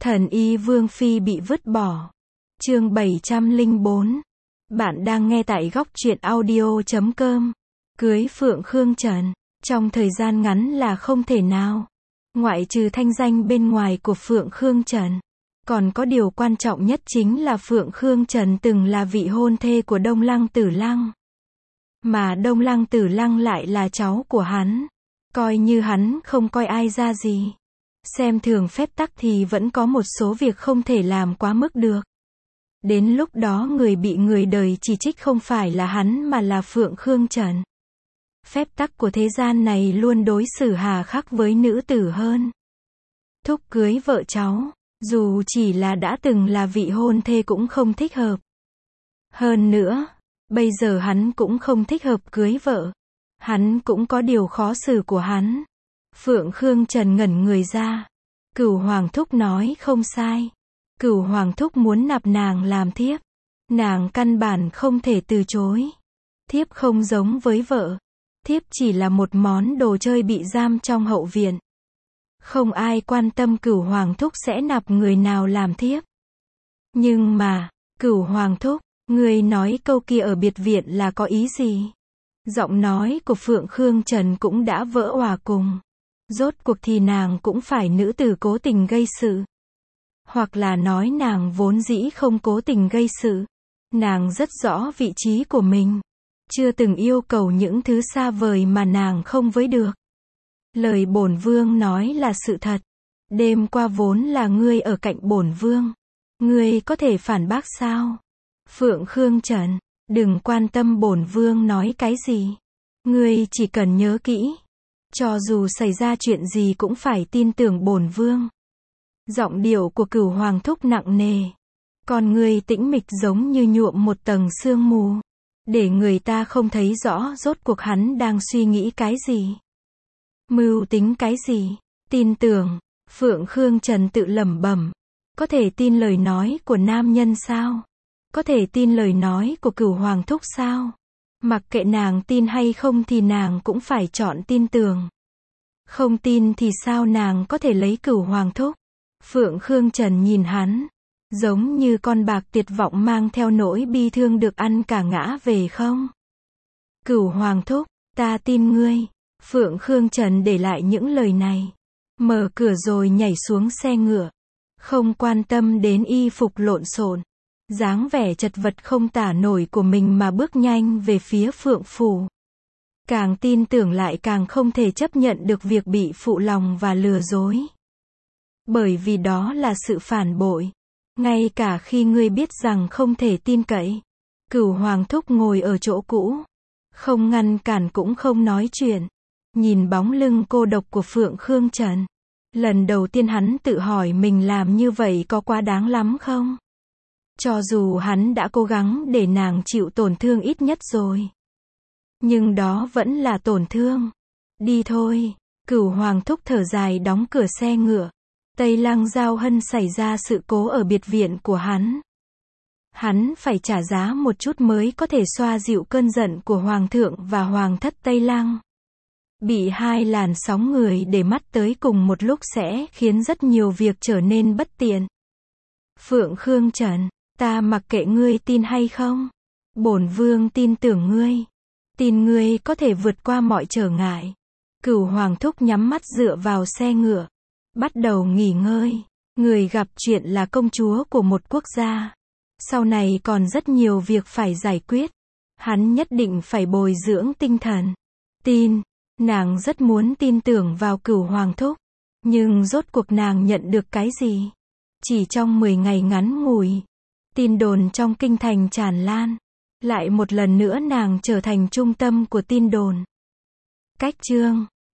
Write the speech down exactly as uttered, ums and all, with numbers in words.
Thần y Vương Phi bị vứt bỏ. Chương bảy trăm lẻ bốn. Bạn đang nghe tại góc truyện audio chấm com. Cưới Phượng Khương Trần, trong thời gian ngắn là không thể nào. Ngoại trừ thanh danh bên ngoài của Phượng Khương Trần, còn có điều quan trọng nhất chính là Phượng Khương Trần từng là vị hôn thê của Đông Lăng Tử Lăng. Mà Đông Lăng Tử Lăng lại là cháu của hắn. Coi như hắn không coi ai ra gì, xem thường phép tắc thì vẫn có một số việc không thể làm quá mức được. Đến lúc đó người bị người đời chỉ trích không phải là hắn mà là Phượng Khương Trần. Phép tắc của thế gian này luôn đối xử hà khắc với nữ tử hơn. Thúc cưới vợ cháu, dù chỉ là đã từng là vị hôn thê cũng không thích hợp. Hơn nữa, bây giờ hắn cũng không thích hợp cưới vợ. Hắn cũng có điều khó xử của hắn. Phượng Khương Trần ngẩn người ra. Cửu Hoàng Thúc nói không sai. Cửu Hoàng Thúc muốn nạp nàng làm thiếp. Nàng căn bản không thể từ chối. Thiếp không giống với vợ. Thiếp chỉ là một món đồ chơi bị giam trong hậu viện. Không ai quan tâm Cửu Hoàng Thúc sẽ nạp người nào làm thiếp. Nhưng mà, Cửu Hoàng Thúc, người nói câu kia ở biệt viện là có ý gì? Giọng nói của Phượng Khương Trần cũng đã vỡ òa cùng. Rốt cuộc thì nàng cũng phải nữ tử cố tình gây sự. Hoặc là nói nàng vốn dĩ không cố tình gây sự. Nàng rất rõ vị trí của mình. Chưa từng yêu cầu những thứ xa vời mà nàng không với được. Lời bổn vương nói là sự thật. Đêm qua vốn là ngươi ở cạnh bổn vương. Ngươi có thể phản bác sao? Phượng Khương Trần, đừng quan tâm bổn vương nói cái gì. Ngươi chỉ cần nhớ kỹ. Cho dù xảy ra chuyện gì cũng phải tin tưởng bổn vương. Giọng điệu của Cửu Hoàng Thúc nặng nề. Còn ngươi tĩnh mịch giống như nhuộm một tầng sương mù. Để người ta không thấy rõ rốt cuộc hắn đang suy nghĩ cái gì. Mưu tính cái gì. Tin tưởng. Phượng Khương Trần tự lẩm bẩm. Có thể tin lời nói của nam nhân sao? Có thể tin lời nói của Cửu Hoàng Thúc sao? Mặc kệ nàng tin hay không thì nàng cũng phải chọn tin tưởng. Không tin thì sao nàng có thể lấy Cửu Hoàng Thúc? Phượng Khương Trần nhìn hắn, giống như con bạc tuyệt vọng mang theo nỗi bi thương được ăn cả ngã về không? Cửu Hoàng Thúc, ta tin ngươi. Phượng Khương Trần để lại những lời này. Mở cửa rồi nhảy xuống xe ngựa. Không quan tâm đến y phục lộn xộn, dáng vẻ chật vật không tả nổi của mình mà bước nhanh về phía Phượng Phủ. Càng tin tưởng lại càng không thể chấp nhận được việc bị phụ lòng và lừa dối. Bởi vì đó là sự phản bội. Ngay cả khi ngươi biết rằng không thể tin cậy. Cửu Hoàng Thúc ngồi ở chỗ cũ. Không ngăn cản cũng không nói chuyện. Nhìn bóng lưng cô độc của Phượng Khương Trần. Lần đầu tiên hắn tự hỏi mình làm như vậy có quá đáng lắm không? Cho dù hắn đã cố gắng để nàng chịu tổn thương ít nhất rồi. Nhưng đó vẫn là tổn thương. Đi thôi. Cửu Hoàng Thúc thở dài đóng cửa xe ngựa. Tây Lăng Giao Hân xảy ra sự cố ở biệt viện của hắn. Hắn phải trả giá một chút mới có thể xoa dịu cơn giận của Hoàng thượng và Hoàng thất Tây Lăng. Bị hai làn sóng người để mắt tới cùng một lúc sẽ khiến rất nhiều việc trở nên bất tiện. Phượng Khương Trần, ta mặc kệ ngươi tin hay không. Bổn vương tin tưởng ngươi. Tin ngươi có thể vượt qua mọi trở ngại. Cửu Hoàng Thúc nhắm mắt dựa vào xe ngựa. Bắt đầu nghỉ ngơi. Người gặp chuyện là công chúa của một quốc gia. Sau này còn rất nhiều việc phải giải quyết. Hắn nhất định phải bồi dưỡng tinh thần. Tin. Nàng rất muốn tin tưởng vào Cửu Hoàng Thúc. Nhưng rốt cuộc nàng nhận được cái gì? Chỉ trong mười ngày ngắn ngủi. Tin đồn trong kinh thành tràn lan. Lại một lần nữa nàng trở thành trung tâm của tin đồn. Cách chương